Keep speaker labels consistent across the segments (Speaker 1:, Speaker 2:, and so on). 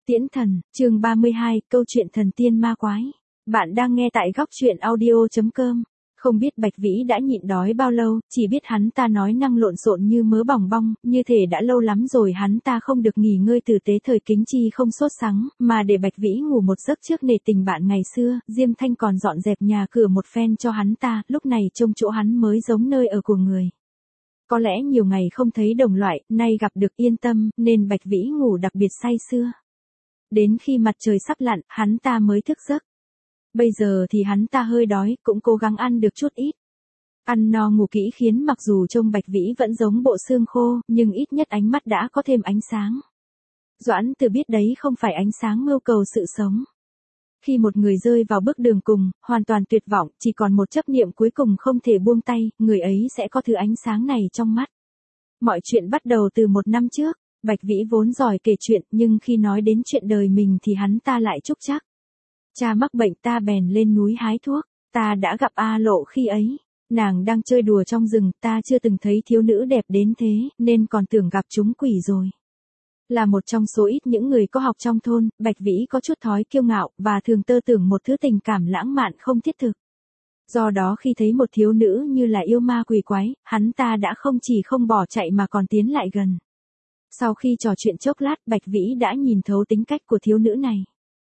Speaker 1: Tiễn thần, chương 32, câu chuyện thần tiên ma quái. Bạn đang nghe tại góc truyện audio.com. Không biết Bạch Vĩ đã nhịn đói bao lâu, chỉ biết hắn ta nói năng lộn xộn như mớ bòng bong, như thể đã lâu lắm rồi hắn ta không được nghỉ ngơi tử tế thời kính chi không sốt sắng, mà để Bạch Vĩ ngủ một giấc trước nể tình bạn ngày xưa, Diêm Thanh còn dọn dẹp nhà cửa một phen cho hắn ta, lúc này trông chỗ hắn mới giống nơi ở của người. Có lẽ nhiều ngày không thấy đồng loại, nay gặp được yên tâm, nên Bạch Vĩ ngủ đặc biệt say sưa. Đến khi mặt trời sắp lặn, hắn ta mới thức giấc. Bây giờ thì hắn ta hơi đói, cũng cố gắng ăn được chút ít. Ăn no ngủ kỹ khiến mặc dù trông Bạch Vĩ vẫn giống bộ xương khô, nhưng ít nhất ánh mắt đã có thêm ánh sáng. Doãn Từ biết đấy không phải ánh sáng mưu cầu sự sống. Khi một người rơi vào bước đường cùng, hoàn toàn tuyệt vọng, chỉ còn một chấp niệm cuối cùng không thể buông tay, người ấy sẽ có thứ ánh sáng này trong mắt. Mọi chuyện bắt đầu từ một năm trước. Bạch Vĩ vốn giỏi kể chuyện, nhưng khi nói đến chuyện đời mình thì hắn ta lại trúc trắc. Cha mắc bệnh ta bèn lên núi hái thuốc, ta đã gặp A Lộ khi ấy. Nàng đang chơi đùa trong rừng, ta chưa từng thấy thiếu nữ đẹp đến thế, nên còn tưởng gặp chúng quỷ rồi. Là một trong số ít những người có học trong thôn, Bạch Vĩ có chút thói kiêu ngạo, và thường tơ tưởng một thứ tình cảm lãng mạn không thiết thực. Do đó khi thấy một thiếu nữ như là yêu ma quỷ quái, hắn ta đã không chỉ không bỏ chạy mà còn tiến lại gần. Sau khi trò chuyện chốc lát, Bạch Vĩ đã nhìn thấu tính cách của thiếu nữ này.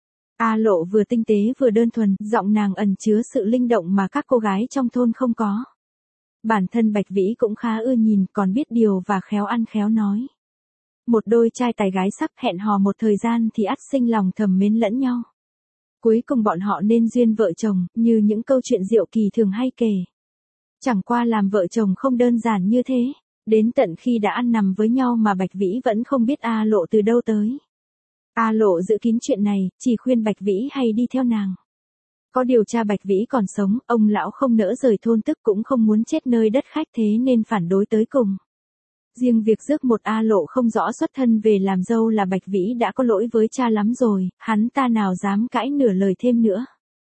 Speaker 1: A Lộ vừa tinh tế vừa đơn thuần, giọng nàng ẩn chứa sự linh động mà các cô gái trong thôn không có. Bản thân Bạch Vĩ cũng khá ưa nhìn, còn biết điều và khéo ăn khéo nói. Một đôi trai tài gái sắc hẹn hò một thời gian thì ắt sinh lòng thầm mến lẫn nhau. Cuối cùng bọn họ nên duyên vợ chồng, như những câu chuyện diệu kỳ thường hay kể. Chẳng qua làm vợ chồng không đơn giản như thế. Đến tận khi đã ăn nằm với nhau mà Bạch Vĩ vẫn không biết A Lộ từ đâu tới. A Lộ giữ kín chuyện này, chỉ khuyên Bạch Vĩ hay đi theo nàng. Có điều cha Bạch Vĩ còn sống, ông lão không nỡ rời thôn tức cũng không muốn chết nơi đất khách thế nên phản đối tới cùng. Riêng việc rước một A Lộ không rõ xuất thân về làm dâu là Bạch Vĩ đã có lỗi với cha lắm rồi, hắn ta nào dám cãi nửa lời thêm nữa.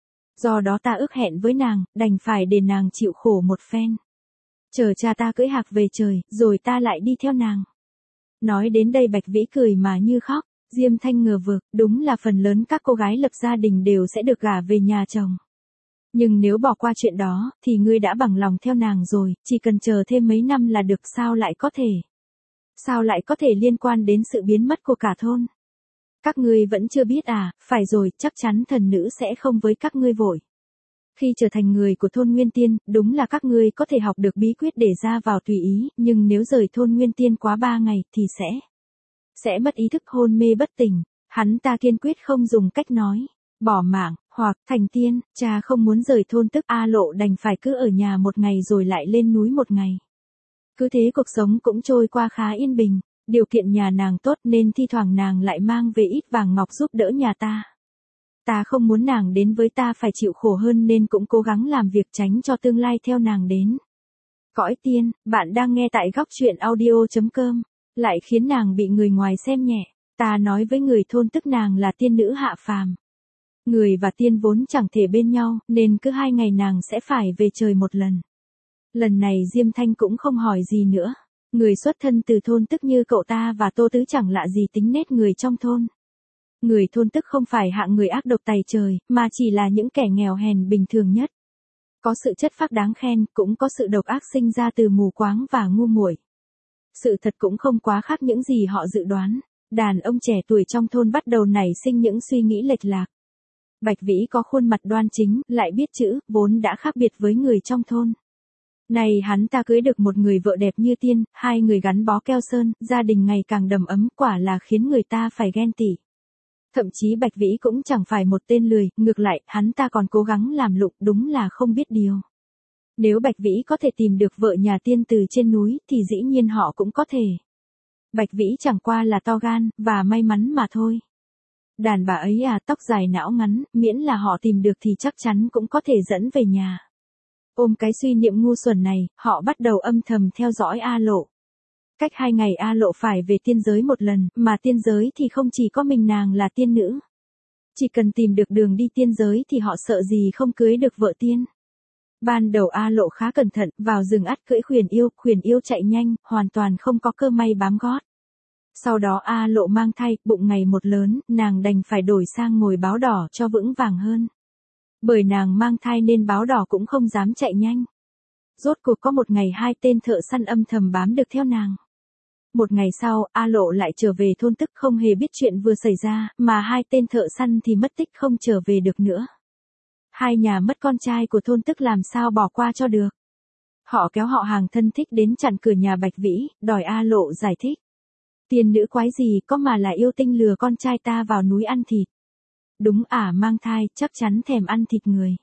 Speaker 1: Do đó ta ước hẹn với nàng, đành phải để nàng chịu khổ một phen. Chờ cha ta cưỡi hạc về trời, rồi ta lại đi theo nàng. Nói đến đây Bạch Vĩ cười mà như khóc, Diêm Thanh ngờ vực, đúng là phần lớn các cô gái lập gia đình đều sẽ được gả về nhà chồng. Nhưng nếu bỏ qua chuyện đó, thì ngươi đã bằng lòng theo nàng rồi, chỉ cần chờ thêm mấy năm là được. Sao lại có thể? Sao lại có thể liên quan đến sự biến mất của cả thôn? Các ngươi vẫn chưa biết à? Phải rồi, chắc chắn thần nữ sẽ không với các ngươi vội. Khi trở thành người của thôn Nguyên Tiên, đúng là các ngươi có thể học được bí quyết để ra vào tùy ý, nhưng nếu rời thôn Nguyên Tiên quá 3 ngày thì sẽ mất ý thức hôn mê bất tỉnh. Hắn ta kiên quyết không dùng cách nói bỏ mạng hoặc thành tiên, cha không muốn rời thôn tức A Lộ đành phải cứ ở nhà một ngày rồi lại lên núi một ngày. Cứ thế cuộc sống cũng trôi qua khá yên bình, điều kiện nhà nàng tốt nên thi thoảng nàng lại mang về ít vàng ngọc giúp đỡ nhà ta. Ta không muốn nàng đến với ta phải chịu khổ hơn nên cũng cố gắng làm việc tránh cho tương lai theo nàng đến. Cõi tiên, bạn đang nghe tại góc truyện audio.com, lại khiến nàng bị người ngoài xem nhẹ. Ta nói với người thôn tức nàng là tiên nữ hạ phàm. Người và tiên vốn chẳng thể bên nhau, nên cứ 2 ngày nàng sẽ phải về trời một lần. Lần này Diêm Thanh cũng không hỏi gì nữa. Người xuất thân từ thôn tức như cậu ta và Tô Tứ chẳng lạ gì tính nết người trong thôn. Người thôn tức không phải hạng người ác độc tày trời, mà chỉ là những kẻ nghèo hèn bình thường nhất. Có sự chất phác đáng khen, cũng có sự độc ác sinh ra từ mù quáng và ngu muội. Sự thật cũng không quá khác những gì họ dự đoán. Đàn ông trẻ tuổi trong thôn bắt đầu nảy sinh những suy nghĩ lệch lạc. Bạch Vĩ có khuôn mặt đoan chính, lại biết chữ, vốn đã khác biệt với người trong thôn. Này hắn ta cưới được một người vợ đẹp như tiên, 2 người gắn bó keo sơn, gia đình ngày càng đầm ấm, quả là khiến người ta phải ghen tị. Thậm chí Bạch Vĩ cũng chẳng phải một tên lười, ngược lại, hắn ta còn cố gắng làm lụng, đúng là không biết điều. Nếu Bạch Vĩ có thể tìm được vợ nhà tiên từ trên núi, thì dĩ nhiên họ cũng có thể. Bạch Vĩ chẳng qua là to gan, và may mắn mà thôi. Đàn bà ấy à, tóc dài não ngắn, miễn là họ tìm được thì chắc chắn cũng có thể dẫn về nhà. Ôm cái suy niệm ngu xuẩn này, họ bắt đầu âm thầm theo dõi A Lộ. Cách 2 ngày A Lộ phải về tiên giới một lần, mà tiên giới thì không chỉ có mình nàng là tiên nữ. Chỉ cần tìm được đường đi tiên giới thì họ sợ gì không cưới được vợ tiên. Ban đầu A Lộ khá cẩn thận, vào rừng ắt cưỡi khuyển yêu chạy nhanh, hoàn toàn không có cơ may bám gót. Sau đó A Lộ mang thai, bụng ngày một lớn, nàng đành phải đổi sang ngồi báo đỏ cho vững vàng hơn. Bởi nàng mang thai nên báo đỏ cũng không dám chạy nhanh. Rốt cuộc có một ngày hai tên thợ săn âm thầm bám được theo nàng. Một ngày sau, A Lộ lại trở về thôn tức không hề biết chuyện vừa xảy ra, mà hai tên thợ săn thì mất tích không trở về được nữa. Hai nhà mất con trai của thôn tức làm sao bỏ qua cho được. Họ kéo họ hàng thân thích đến chặn cửa nhà Bạch Vĩ, đòi A Lộ giải thích. Tiên nữ quái gì có mà là yêu tinh lừa con trai ta vào núi ăn thịt. Đúng mang thai, chắc chắn thèm ăn thịt người.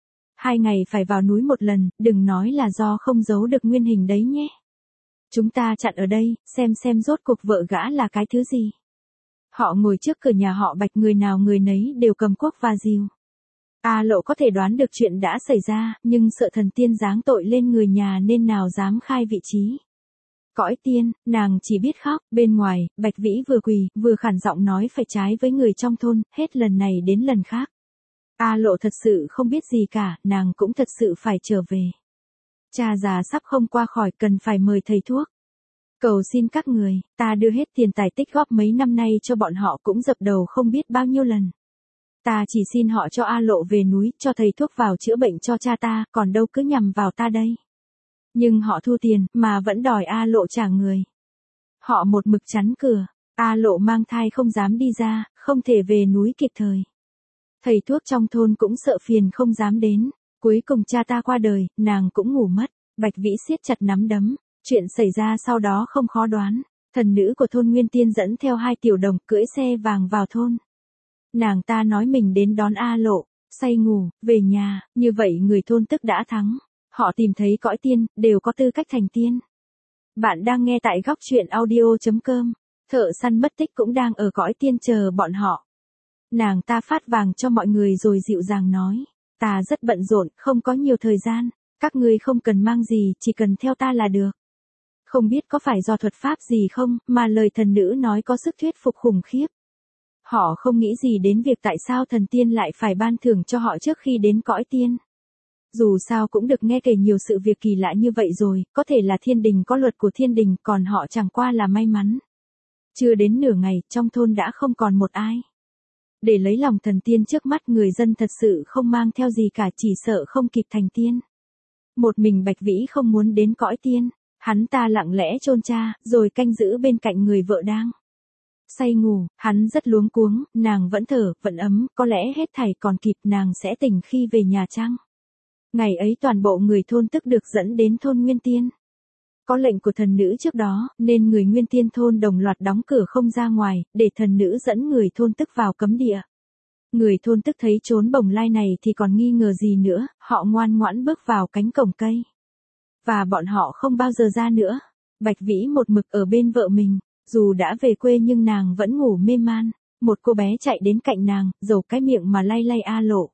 Speaker 1: 2 ngày phải vào núi một lần, đừng nói là do không giấu được nguyên hình đấy nhé. Chúng ta chặn ở đây, xem rốt cuộc vợ gã là cái thứ gì. Họ ngồi trước cửa nhà họ Bạch, người nào người nấy đều cầm cuốc và rìu. A Lộ có thể đoán được chuyện đã xảy ra, nhưng sợ thần tiên giáng tội lên người nhà nên nào dám khai vị trí. Cõi tiên, nàng chỉ biết khóc, bên ngoài, Bạch Vĩ vừa quỳ, vừa khản giọng nói phải trái với người trong thôn, hết lần này đến lần khác. A Lộ thật sự không biết gì cả, nàng cũng thật sự phải trở về. Cha già sắp không qua khỏi, cần phải mời thầy thuốc. Cầu xin các người, ta đưa hết tiền tài tích góp mấy năm nay cho bọn họ cũng dập đầu không biết bao nhiêu lần. Ta chỉ xin họ cho A Lộ về núi, cho thầy thuốc vào chữa bệnh cho cha ta, còn đâu cứ nhằm vào ta đây. Nhưng họ thu tiền, mà vẫn đòi A Lộ trả người. Họ một mực chắn cửa, A Lộ mang thai không dám đi ra, không thể về núi kịp thời. Thầy thuốc trong thôn cũng sợ phiền không dám đến. Cuối cùng cha ta qua đời, nàng cũng ngủ mất. Bạch Vĩ siết chặt nắm đấm. Chuyện xảy ra sau đó không khó đoán. Thần nữ của thôn Nguyên Tiên dẫn theo 2 tiểu đồng cưỡi xe vàng vào thôn. Nàng ta nói mình đến đón A Lộ, say ngủ, về nhà, như vậy người thôn tức đã thắng. Họ tìm thấy cõi tiên, đều có tư cách thành tiên. Bạn đang nghe tại góc truyện audio.com. Thợ săn mất tích cũng đang ở cõi tiên chờ bọn họ. Nàng ta phát vàng cho mọi người rồi dịu dàng nói. Ta rất bận rộn, không có nhiều thời gian. Các ngươi không cần mang gì, chỉ cần theo ta là được. Không biết có phải do thuật pháp gì không, mà lời thần nữ nói có sức thuyết phục khủng khiếp. Họ không nghĩ gì đến việc tại sao thần tiên lại phải ban thưởng cho họ trước khi đến cõi tiên. Dù sao cũng được nghe kể nhiều sự việc kỳ lạ như vậy rồi, có thể là thiên đình có luật của thiên đình, còn họ chẳng qua là may mắn. Chưa đến nửa ngày, trong thôn đã không còn một ai. Để lấy lòng thần tiên trước mắt, người dân thật sự không mang theo gì cả, chỉ sợ không kịp thành tiên. Một mình Bạch Vĩ không muốn đến cõi tiên, hắn ta lặng lẽ chôn cha, rồi canh giữ bên cạnh người vợ đang say ngủ, hắn rất luống cuống, nàng vẫn thở, vẫn ấm, có lẽ hết thảy còn kịp, nàng sẽ tỉnh khi về nhà chăng? Ngày ấy toàn bộ người thôn tức được dẫn đến thôn Nguyên Tiên. Có lệnh của thần nữ trước đó, nên người Nguyên Tiên thôn đồng loạt đóng cửa không ra ngoài, để thần nữ dẫn người thôn tức vào cấm địa. Người thôn tức thấy trốn bồng lai này thì còn nghi ngờ gì nữa, họ ngoan ngoãn bước vào cánh cổng cây. Và bọn họ không bao giờ ra nữa. Bạch Vĩ một mực ở bên vợ mình, dù đã về quê nhưng nàng vẫn ngủ mê man. Một cô bé chạy đến cạnh nàng, dầu cái miệng mà lay lay A Lộ.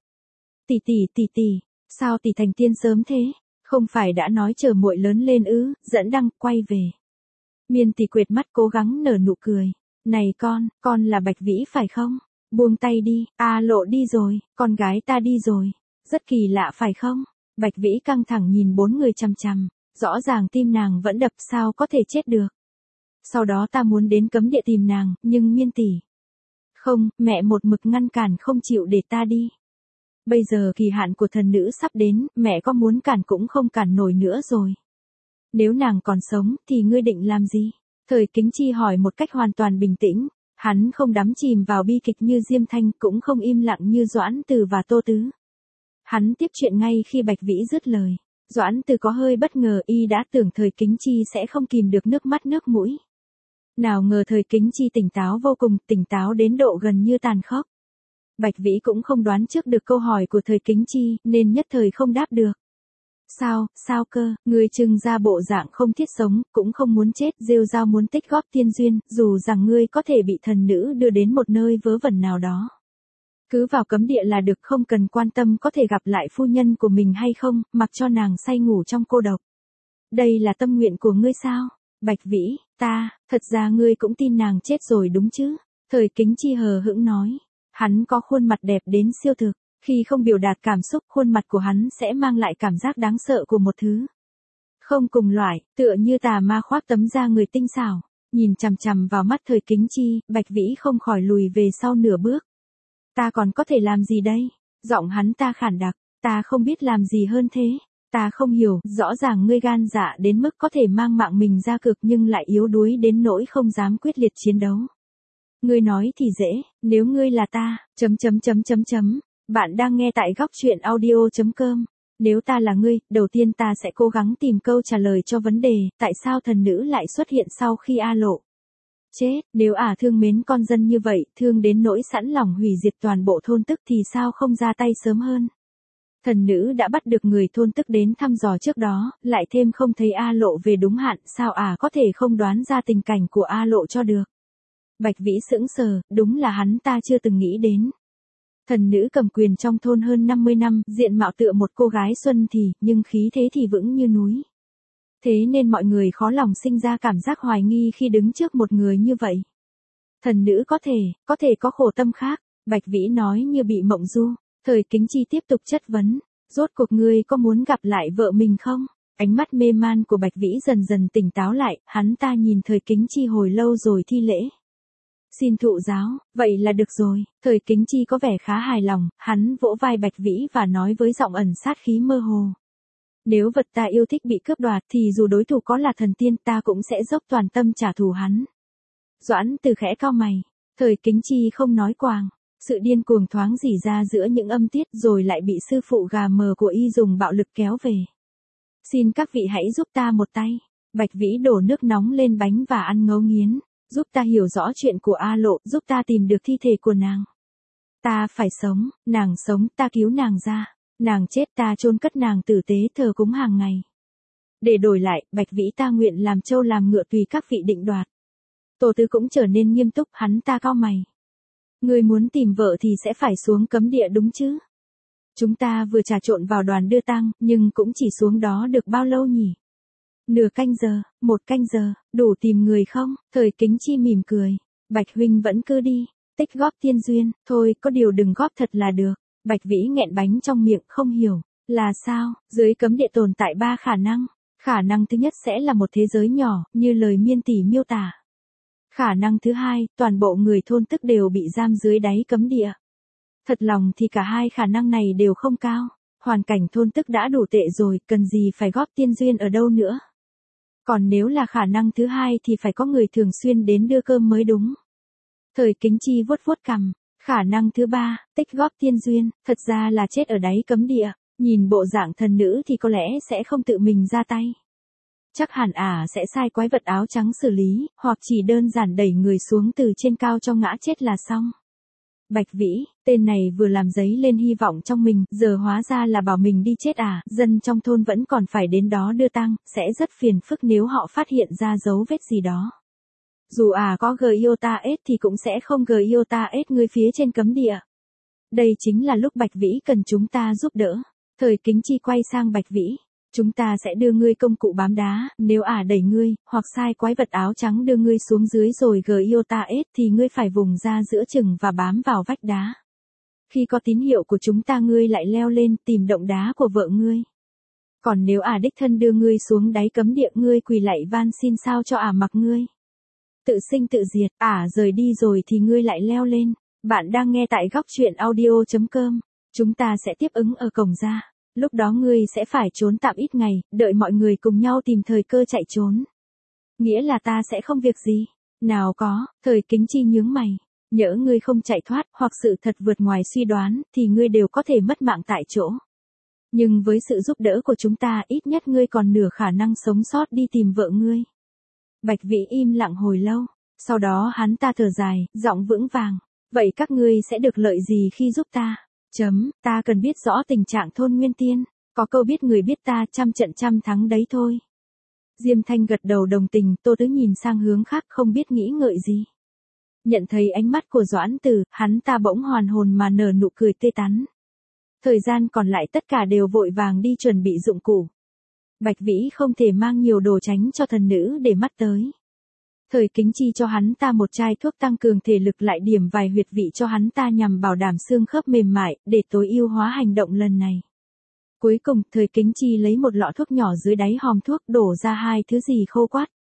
Speaker 1: Tỷ, sao tỷ thành tiên sớm thế? Không phải đã nói chờ muội lớn lên ư? Dẫn Đăng quay về. Miên tỷ quệt mắt cố gắng nở nụ cười. Này con là Bạch Vĩ phải không? Buông tay đi, A Lộ đi rồi, con gái ta đi rồi. Rất kỳ lạ phải không? Bạch Vĩ căng thẳng nhìn 4 người chằm chằm, rõ ràng tim nàng vẫn đập, sao có thể chết được. Sau đó ta muốn đến cấm địa tìm nàng, nhưng Miên tỷ. Không, mẹ một mực ngăn cản không chịu để ta đi. Bây giờ kỳ hạn của thần nữ sắp đến, mẹ có muốn cản cũng không cản nổi nữa rồi. Nếu nàng còn sống, thì ngươi định làm gì? Thời Kính Chi hỏi một cách hoàn toàn bình tĩnh. Hắn không đắm chìm vào bi kịch như Diêm Thanh, cũng không im lặng như Doãn Từ và Tô Tứ. Hắn tiếp chuyện ngay khi Bạch Vĩ dứt lời. Doãn Từ có hơi bất ngờ, y đã tưởng Thời Kính Chi sẽ không kìm được nước mắt nước mũi. Nào ngờ Thời Kính Chi tỉnh táo vô cùng, tỉnh táo đến độ gần như tàn khốc. Bạch Vĩ cũng không đoán trước được câu hỏi của Thời Kính Chi, nên nhất thời không đáp được. Sao cơ, ngươi trưng ra bộ dạng không thiết sống, cũng không muốn chết, rêu rao muốn tích góp tiên duyên, dù rằng ngươi có thể bị thần nữ đưa đến một nơi vớ vẩn nào đó. Cứ vào cấm địa là được, không cần quan tâm có thể gặp lại phu nhân của mình hay không, mặc cho nàng say ngủ trong cô độc. Đây là tâm nguyện của ngươi sao? Bạch Vĩ, thật ra ngươi cũng tin nàng chết rồi đúng chứ? Thời Kính Chi hờ hững nói. Hắn có khuôn mặt đẹp đến siêu thực. Khi không biểu đạt cảm xúc, khuôn mặt của hắn sẽ mang lại cảm giác đáng sợ của một thứ không cùng loại, tựa như tà ma khoác tấm da người tinh xảo. Nhìn chằm chằm vào mắt Thời Kính Chi, Bạch Vĩ không khỏi lùi về sau nửa bước. Ta còn có thể làm gì đây? Giọng hắn ta khản đặc, ta không biết làm gì hơn thế. Ta không hiểu, rõ ràng ngươi gan dạ đến mức có thể mang mạng mình ra cược nhưng lại yếu đuối đến nỗi không dám quyết liệt chiến đấu. Ngươi nói thì dễ, nếu ngươi là ta, Bạn đang nghe tại góc truyện audio.com. Nếu ta là ngươi, đầu tiên ta sẽ cố gắng tìm câu trả lời cho vấn đề, tại sao thần nữ lại xuất hiện sau khi A Lộ chết, nếu thương mến con dân như vậy, thương đến nỗi sẵn lòng hủy diệt toàn bộ thôn tức thì sao không ra tay sớm hơn. Thần nữ đã bắt được người thôn tức đến thăm dò trước đó, lại thêm không thấy A Lộ về đúng hạn, sao có thể không đoán ra tình cảnh của A Lộ cho được. Bạch Vĩ sững sờ, đúng là hắn ta chưa từng nghĩ đến. Thần nữ cầm quyền trong thôn hơn 50 năm, diện mạo tựa một cô gái xuân thì, nhưng khí thế thì vững như núi. Thế nên mọi người khó lòng sinh ra cảm giác hoài nghi khi đứng trước một người như vậy. Thần nữ có thể có khổ tâm khác, Bạch Vĩ nói như bị mộng du. Thời Kính Chi tiếp tục chất vấn, rốt cuộc ngươi có muốn gặp lại vợ mình không? Ánh mắt mê man của Bạch Vĩ dần dần tỉnh táo lại, hắn ta nhìn Thời Kính Chi hồi lâu rồi thi lễ. Xin thụ giáo, vậy là được rồi. Thời Kính Chi có vẻ khá hài lòng, hắn vỗ vai Bạch Vĩ và nói với giọng ẩn sát khí mơ hồ. Nếu vật ta yêu thích bị cướp đoạt thì dù đối thủ có là thần tiên ta cũng sẽ dốc toàn tâm trả thù hắn. Doãn Từ khẽ cau mày, Thời Kính Chi không nói quàng. Sự điên cuồng thoáng rỉ ra giữa những âm tiết rồi lại bị sư phụ gà mờ của y dùng bạo lực kéo về. Xin các vị hãy giúp ta một tay. Bạch Vĩ đổ nước nóng lên bánh và ăn ngấu nghiến. Giúp ta hiểu rõ chuyện của A Lộ, giúp ta tìm được thi thể của nàng. Ta phải sống, nàng sống, ta cứu nàng ra. Nàng chết ta chôn cất nàng tử tế thờ cúng hàng ngày. Để đổi lại, Bạch Vĩ ta nguyện làm trâu làm ngựa tùy các vị định đoạt. Tổ Tứ cũng trở nên nghiêm túc, hắn ta cau mày. Ngươi muốn tìm vợ thì sẽ phải xuống cấm địa đúng chứ? Chúng ta vừa trà trộn vào đoàn đưa tang, nhưng cũng chỉ xuống đó được bao lâu nhỉ? Nửa canh giờ, 1 canh giờ, đủ tìm người không? Thời Kính Chi mỉm cười. Bạch huynh vẫn cứ đi, tích góp tiên duyên, thôi có điều đừng góp thật là được. Bạch Vĩ nghẹn bánh trong miệng không hiểu, là sao? Dưới cấm địa tồn tại 3 khả năng. Khả năng thứ nhất sẽ là một thế giới nhỏ, như lời miên tỷ miêu tả. Khả năng thứ hai, toàn bộ người thôn tức đều bị giam dưới đáy cấm địa. Thật lòng thì cả hai khả năng này đều không cao. Hoàn cảnh thôn tức đã đủ tệ rồi, cần gì phải góp tiên duyên ở đâu nữa. Còn nếu là khả năng thứ hai thì phải có người thường xuyên đến đưa cơm mới đúng. Thời Kính Chi vuốt vuốt cằm. Khả năng thứ ba, tích góp tiên duyên, thật ra là chết ở đáy cấm địa. Nhìn bộ dạng thần nữ thì có lẽ sẽ không tự mình ra tay. Chắc hẳn sẽ sai quái vật áo trắng xử lý, hoặc chỉ đơn giản đẩy người xuống từ trên cao cho ngã chết là xong. Bạch Vĩ, tên này vừa làm dấy lên hy vọng trong mình, giờ hóa ra là bảo mình đi chết dân trong thôn vẫn còn phải đến đó đưa tang, sẽ rất phiền phức nếu họ phát hiện ra dấu vết gì đó. Dù có Giota S thì cũng sẽ không Giota S ngươi phía trên cấm địa. Đây chính là lúc Bạch Vĩ cần chúng ta giúp đỡ. Thời Kính Chi quay sang Bạch Vĩ. Chúng ta sẽ đưa ngươi công cụ bám đá, nếu đẩy ngươi, hoặc sai quái vật áo trắng đưa ngươi xuống dưới rồi Giota S thì ngươi phải vùng ra giữa chừng và bám vào vách đá. Khi có tín hiệu của chúng ta ngươi lại leo lên tìm động đá của vợ ngươi. Còn nếu đích thân đưa ngươi xuống đáy cấm địa ngươi quỳ lạy van xin sao cho mặc ngươi. Tự sinh tự diệt, rời đi rồi thì ngươi lại leo lên. Bạn đang nghe tại góc truyện audio.com. Chúng ta sẽ tiếp ứng ở cổng ra. Lúc đó ngươi sẽ phải trốn tạm ít ngày, đợi mọi người cùng nhau tìm thời cơ chạy trốn. Nghĩa là ta sẽ không việc gì. Nào có, Thời Kính Chi nhướng mày. Nhỡ ngươi không chạy thoát, hoặc sự thật vượt ngoài suy đoán, thì ngươi đều có thể mất mạng tại chỗ. Nhưng với sự giúp đỡ của chúng ta ít nhất ngươi còn nửa khả năng sống sót đi tìm vợ ngươi. Bạch Vĩ im lặng hồi lâu, sau đó hắn ta thở dài, giọng vững vàng. Vậy các ngươi sẽ được lợi gì khi giúp ta? Ta cần biết rõ tình trạng thôn Nguyên Tiên, có câu biết người biết ta trăm trận trăm thắng đấy thôi. Diêm Thanh gật đầu đồng tình, Tô Tứ nhìn sang hướng khác không biết nghĩ ngợi gì. Nhận thấy ánh mắt của Doãn Từ, hắn ta bỗng hoàn hồn mà nở nụ cười tươi tắn. Thời gian còn lại tất cả đều vội vàng đi chuẩn bị dụng cụ. Bạch Vĩ không thể mang nhiều đồ tránh cho thần nữ để mắt tới. Thời Kính Chi cho hắn ta một chai thuốc tăng cường thể lực lại điểm vài huyệt vị cho hắn ta nhằm bảo đảm xương khớp mềm mại, để tối ưu hóa hành động lần này. Cuối cùng, Thời Kính Chi lấy một lọ thuốc nhỏ dưới đáy hòm thuốc đổ ra 2 thứ gì khô quắt.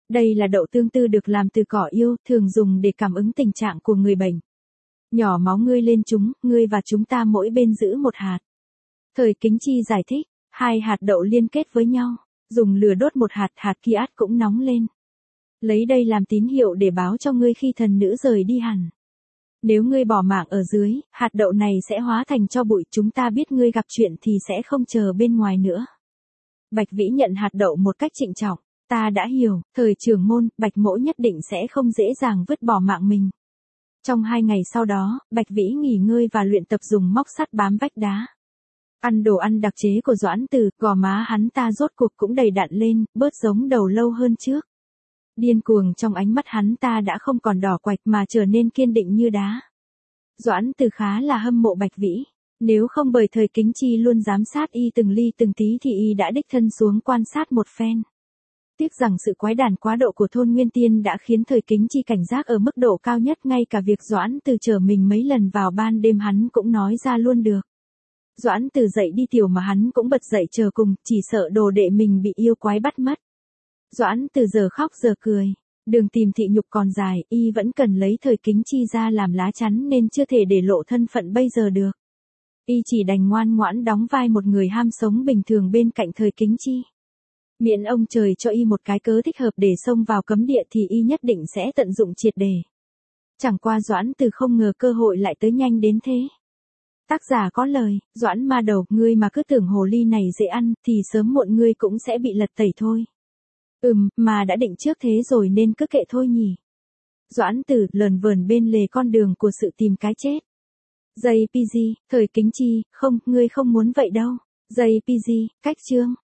Speaker 1: Đây là đậu tương tư được làm từ cỏ yêu, thường dùng để cảm ứng tình trạng của người bệnh. Nhỏ máu ngươi lên chúng, ngươi và chúng ta mỗi bên giữ một hạt. Thời Kính Chi giải thích, hai hạt đậu liên kết với nhau, dùng lửa đốt một hạt, hạt kia ắt cũng nóng lên. Lấy đây làm tín hiệu để báo cho ngươi khi thần nữ rời đi hẳn. Nếu ngươi bỏ mạng ở dưới, hạt đậu này sẽ hóa thành tro bụi, chúng ta biết ngươi gặp chuyện thì sẽ không chờ bên ngoài nữa. Bạch Vĩ nhận hạt đậu một cách trịnh trọng, ta đã hiểu, thời trưởng môn, Bạch mỗ nhất định sẽ không dễ dàng vứt bỏ mạng mình. Trong 2 ngày sau đó, Bạch Vĩ nghỉ ngơi và luyện tập dùng móc sắt bám vách đá. Ăn đồ ăn đặc chế của Doãn Từ, gò má hắn ta rốt cuộc cũng đầy đặn lên, bớt giống đầu lâu hơn trước. Điên cuồng trong ánh mắt hắn ta đã không còn đỏ quạch mà trở nên kiên định như đá. Doãn Từ khá là hâm mộ Bạch Vĩ, nếu không bởi thời Kính Chi luôn giám sát y từng ly từng tí thì y đã đích thân xuống quan sát một phen. Tiếc rằng sự quái đản quá độ của thôn Nguyên Tiên đã khiến thời Kính Chi cảnh giác ở mức độ cao nhất, ngay cả việc Doãn Từ chở mình mấy lần vào ban đêm hắn cũng nói ra luôn được. Doãn Từ dậy đi tiểu mà hắn cũng bật dậy chờ cùng, chỉ sợ đồ đệ mình bị yêu quái bắt mất. Doãn Từ giờ khóc giờ cười, đường tìm thị nhục còn dài, y vẫn cần lấy thời Kính Chi ra làm lá chắn nên chưa thể để lộ thân phận bây giờ được. Y chỉ đành ngoan ngoãn đóng vai một người ham sống bình thường bên cạnh thời Kính Chi. Miễn ông trời cho y một cái cớ thích hợp để xông vào cấm địa thì y nhất định sẽ tận dụng triệt để. Chẳng qua Doãn Từ không ngờ cơ hội lại tới nhanh đến thế. Tác giả có lời, Doãn ma đầu, ngươi mà cứ tưởng hồ ly này dễ ăn thì sớm muộn ngươi cũng sẽ bị lật tẩy thôi. Mà đã định trước thế rồi nên cứ kệ thôi nhỉ. Doãn Từ lờn vờn bên lề con đường của sự tìm cái chết. JPG, thời Kính Chi, không, ngươi không muốn vậy đâu. JPG, cách chương.